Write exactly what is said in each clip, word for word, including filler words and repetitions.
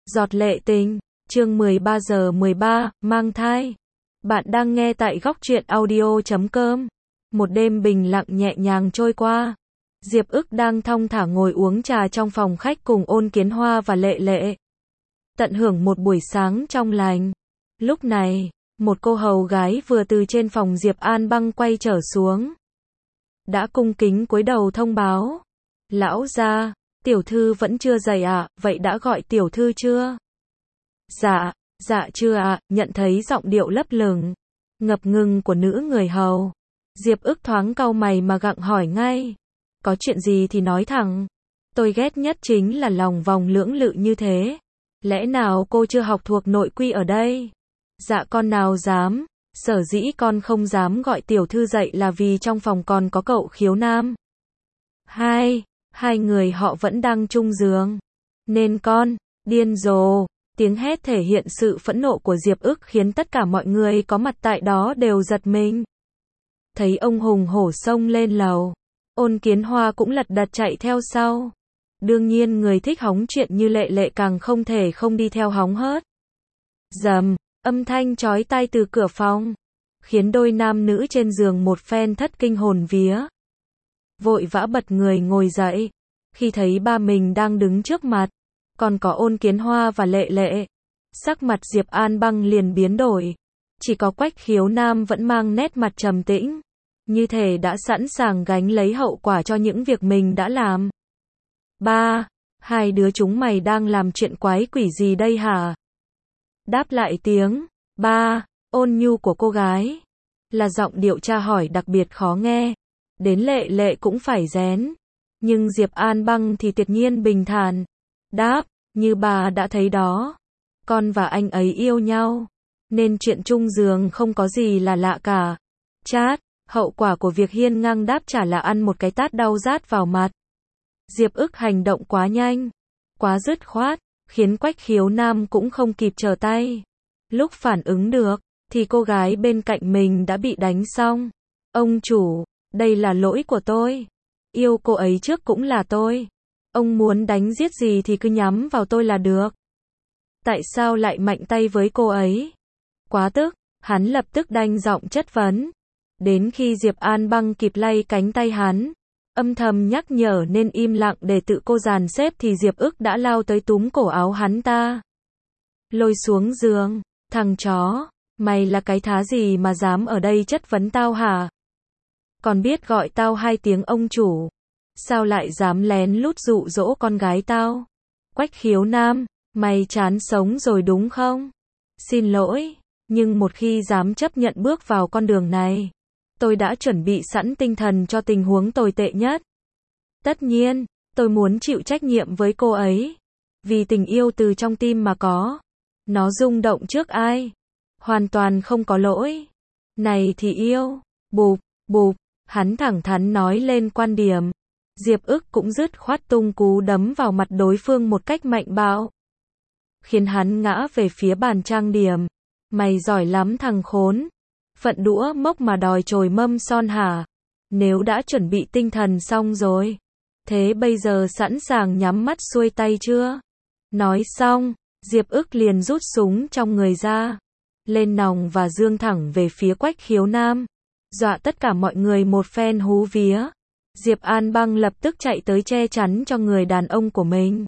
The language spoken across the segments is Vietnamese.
Giọt lệ tình, chương mười ba giờ mười ba, mang thai. Bạn đang nghe tại góc truyện audio chấm com. Một đêm bình lặng nhẹ nhàng trôi qua. Diệp Ức đang thong thả ngồi uống trà trong phòng khách cùng Ôn Kiến Hoa và Lệ Lệ. Tận hưởng một buổi sáng trong lành. Lúc này, một cô hầu gái vừa từ trên phòng Diệp An Băng quay trở xuống. Đã cung kính cúi đầu thông báo. Lão gia, tiểu thư vẫn chưa dậy ạ, à, vậy đã gọi tiểu thư chưa? Dạ, dạ chưa ạ, à, nhận thấy giọng điệu lấp lửng, ngập ngừng của nữ người hầu. Diệp Ức thoáng cau mày mà gặng hỏi ngay. Có chuyện gì thì nói thẳng. Tôi ghét nhất chính là lòng vòng lưỡng lự như thế. Lẽ nào cô chưa học thuộc nội quy ở đây? Dạ con nào dám, sở dĩ con không dám gọi tiểu thư dậy là vì trong phòng còn có cậu Khiếu Nam. Hai, hai người họ vẫn đang chung giường. Nên con, điên rồ. Tiếng hét thể hiện sự phẫn nộ của Diệp Ức khiến tất cả mọi người có mặt tại đó đều giật mình. Thấy ông hùng hổ xông lên lầu, Ôn Kiến Hoa cũng lật đật chạy theo sau. Đương nhiên người thích hóng chuyện như Lệ Lệ càng không thể không đi theo hóng hớt. Rầm, âm thanh chói tai từ cửa phòng, khiến đôi nam nữ trên giường một phen thất kinh hồn vía. Vội vã bật người ngồi dậy, khi thấy ba mình đang đứng trước mặt, còn có Ôn Kiến Hoa và Lệ Lệ. Sắc mặt Diệp An Băng liền biến đổi, chỉ có Quách Khiếu Nam vẫn mang nét mặt trầm tĩnh, như thể đã sẵn sàng gánh lấy hậu quả cho những việc mình đã làm. Ba, hai đứa chúng mày đang làm chuyện quái quỷ gì đây hả? Đáp lại tiếng ba ôn nhu của cô gái, là giọng điệu tra hỏi đặc biệt khó nghe, đến Lệ Lệ cũng phải rén. Nhưng Diệp An Băng thì tuyệt nhiên bình thản, đáp, như bà đã thấy đó, con và anh ấy yêu nhau, nên chuyện chung giường không có gì là lạ cả. Chát, hậu quả của việc hiên ngang đáp trả là ăn một cái tát đau rát vào mặt. Diệp Ức hành động quá nhanh, quá dứt khoát, khiến Quách Khiếu Nam cũng không kịp trở tay. Lúc phản ứng được, thì cô gái bên cạnh mình đã bị đánh xong. Ông chủ, đây là lỗi của tôi. Yêu cô ấy trước cũng là tôi. Ông muốn đánh giết gì thì cứ nhắm vào tôi là được. Tại sao lại mạnh tay với cô ấy? Quá tức, hắn lập tức đanh giọng chất vấn. Đến khi Diệp An Băng kịp lay cánh tay hắn, âm thầm nhắc nhở nên im lặng để tự cô dàn xếp thì Diệp Ức đã lao tới túm cổ áo hắn ta, lôi xuống giường. Thằng chó, mày là cái thá gì mà dám ở đây chất vấn tao hả? Còn biết gọi tao hai tiếng ông chủ, sao lại dám lén lút dụ dỗ con gái tao? Quách Khiếu Nam, mày chán sống rồi đúng không? Xin lỗi, nhưng một khi dám chấp nhận bước vào con đường này, tôi đã chuẩn bị sẵn tinh thần cho tình huống tồi tệ nhất. Tất nhiên, tôi muốn chịu trách nhiệm với cô ấy. Vì tình yêu từ trong tim mà có. Nó rung động trước ai? Hoàn toàn không có lỗi. Này thì yêu. Bụp, bụp, hắn thẳng thắn nói lên quan điểm. Diệp Ức cũng dứt khoát tung cú đấm vào mặt đối phương một cách mạnh bạo, khiến hắn ngã về phía bàn trang điểm. Mày giỏi lắm thằng khốn. Phận đũa mốc mà đòi chồi mâm son hả? Nếu đã chuẩn bị tinh thần xong rồi, thế bây giờ sẵn sàng nhắm mắt xuôi tay chưa? Nói xong, Diệp Ức liền rút súng trong người ra, lên nòng và giương thẳng về phía Quách Khiếu Nam, dọa tất cả mọi người một phen hú vía. Diệp An Băng lập tức chạy tới che chắn cho người đàn ông của mình.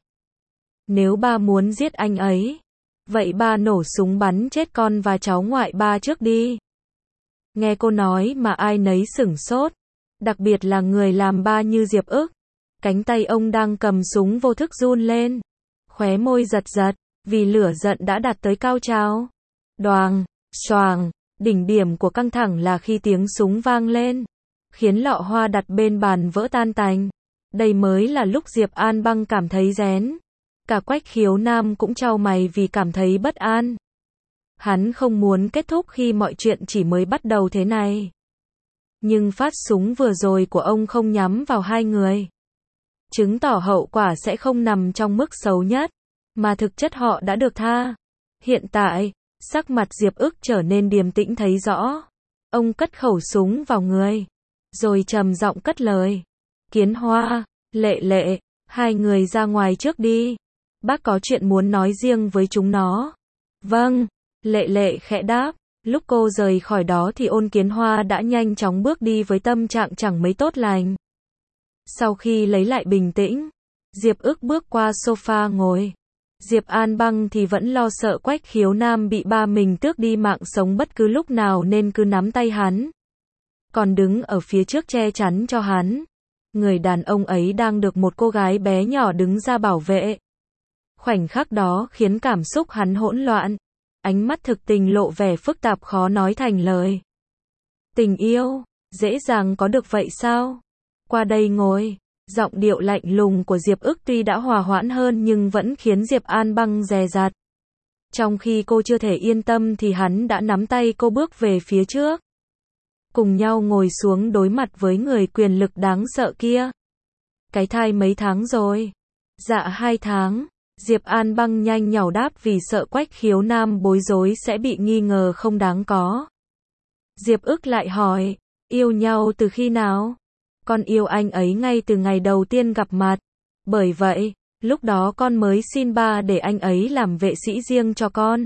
Nếu ba muốn giết anh ấy, vậy ba nổ súng bắn chết con và cháu ngoại ba trước đi. Nghe cô nói mà ai nấy sửng sốt, đặc biệt là người làm ba như Diệp Ức. Cánh tay ông đang cầm súng vô thức run lên, khóe môi giật giật, vì lửa giận đã đạt tới cao trào. Đoàng, xoàng, đỉnh điểm của căng thẳng là khi tiếng súng vang lên, khiến lọ hoa đặt bên bàn vỡ tan tành. Đây mới là lúc Diệp An Băng cảm thấy rén. Cả Quách Khiếu Nam cũng chau mày vì cảm thấy bất an. Hắn không muốn kết thúc khi mọi chuyện chỉ mới bắt đầu thế này. Nhưng phát súng vừa rồi của ông không nhắm vào hai người, chứng tỏ hậu quả sẽ không nằm trong mức xấu nhất, mà thực chất họ đã được tha. Hiện tại, sắc mặt Diệp Ức trở nên điềm tĩnh thấy rõ. Ông cất khẩu súng vào người, rồi trầm giọng cất lời. Kiến Hoa, Lệ Lệ, hai người ra ngoài trước đi. Bác có chuyện muốn nói riêng với chúng nó. Vâng, Lệ Lệ khẽ đáp. Lúc cô rời khỏi đó thì Ôn Kiến Hoa đã nhanh chóng bước đi với tâm trạng chẳng mấy tốt lành. Sau khi lấy lại bình tĩnh, Diệp Ức bước qua sofa ngồi. Diệp An Băng thì vẫn lo sợ Quách Khiếu Nam bị ba mình tước đi mạng sống bất cứ lúc nào nên cứ nắm tay hắn. Còn đứng ở phía trước che chắn cho hắn. Người đàn ông ấy đang được một cô gái bé nhỏ đứng ra bảo vệ. Khoảnh khắc đó khiến cảm xúc hắn hỗn loạn. Ánh mắt thực tình lộ vẻ phức tạp khó nói thành lời. Tình yêu, dễ dàng có được vậy sao? Qua đây ngồi. Giọng điệu lạnh lùng của Diệp Ức tuy đã hòa hoãn hơn nhưng vẫn khiến Diệp An Băng dè dặt. Trong khi cô chưa thể yên tâm thì hắn đã nắm tay cô bước về phía trước. Cùng nhau ngồi xuống đối mặt với người quyền lực đáng sợ kia. Cái thai mấy tháng rồi? Dạ hai tháng. Diệp An Băng nhanh nhảu đáp vì sợ Quách Khiếu Nam bối rối sẽ bị nghi ngờ không đáng có. Diệp Ức lại hỏi, yêu nhau từ khi nào? Con yêu anh ấy ngay từ ngày đầu tiên gặp mặt. Bởi vậy, lúc đó con mới xin ba để anh ấy làm vệ sĩ riêng cho con.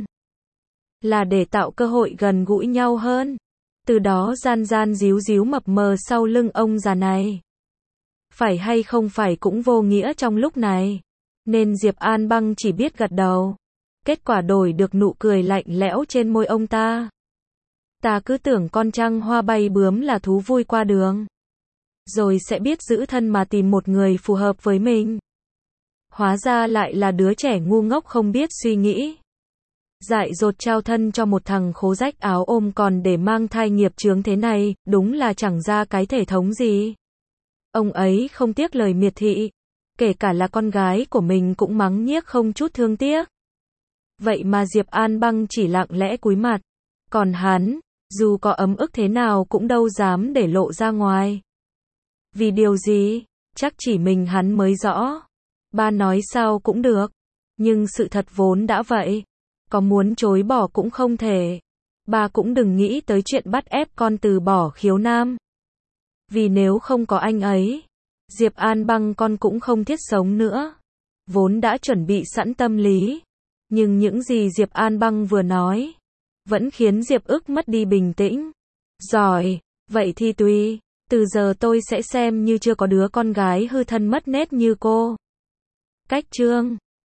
Là để tạo cơ hội gần gũi nhau hơn. Từ đó gian gian díu díu mập mờ sau lưng ông già này. Phải hay không phải cũng vô nghĩa trong lúc này. Nên Diệp An Băng chỉ biết gật đầu. Kết quả đổi được nụ cười lạnh lẽo trên môi ông ta. Ta cứ tưởng con trăng hoa bay bướm là thú vui qua đường. Rồi sẽ biết giữ thân mà tìm một người phù hợp với mình. Hóa ra lại là đứa trẻ ngu ngốc không biết suy nghĩ. Dại dột trao thân cho một thằng khố rách áo ôm còn để mang thai nghiệp chướng thế này, đúng là chẳng ra cái thể thống gì. Ông ấy không tiếc lời miệt thị. Kể cả là con gái của mình cũng mắng nhiếc không chút thương tiếc. Vậy mà Diệp An Băng chỉ lặng lẽ cúi mặt. Còn hắn, dù có ấm ức thế nào cũng đâu dám để lộ ra ngoài. Vì điều gì? Chắc chỉ mình hắn mới rõ. Ba nói sao cũng được. Nhưng sự thật vốn đã vậy. Có muốn chối bỏ cũng không thể. Ba cũng đừng nghĩ tới chuyện bắt ép con từ bỏ Khiếu Nam. Vì nếu không có anh ấy, Diệp An Băng con cũng không thiết sống nữa. Vốn đã chuẩn bị sẵn tâm lý. Nhưng những gì Diệp An Băng vừa nói, vẫn khiến Diệp Ức mất đi bình tĩnh. Giỏi, vậy thì tùy. Từ giờ tôi sẽ xem như chưa có đứa con gái hư thân mất nết như cô. Cách chương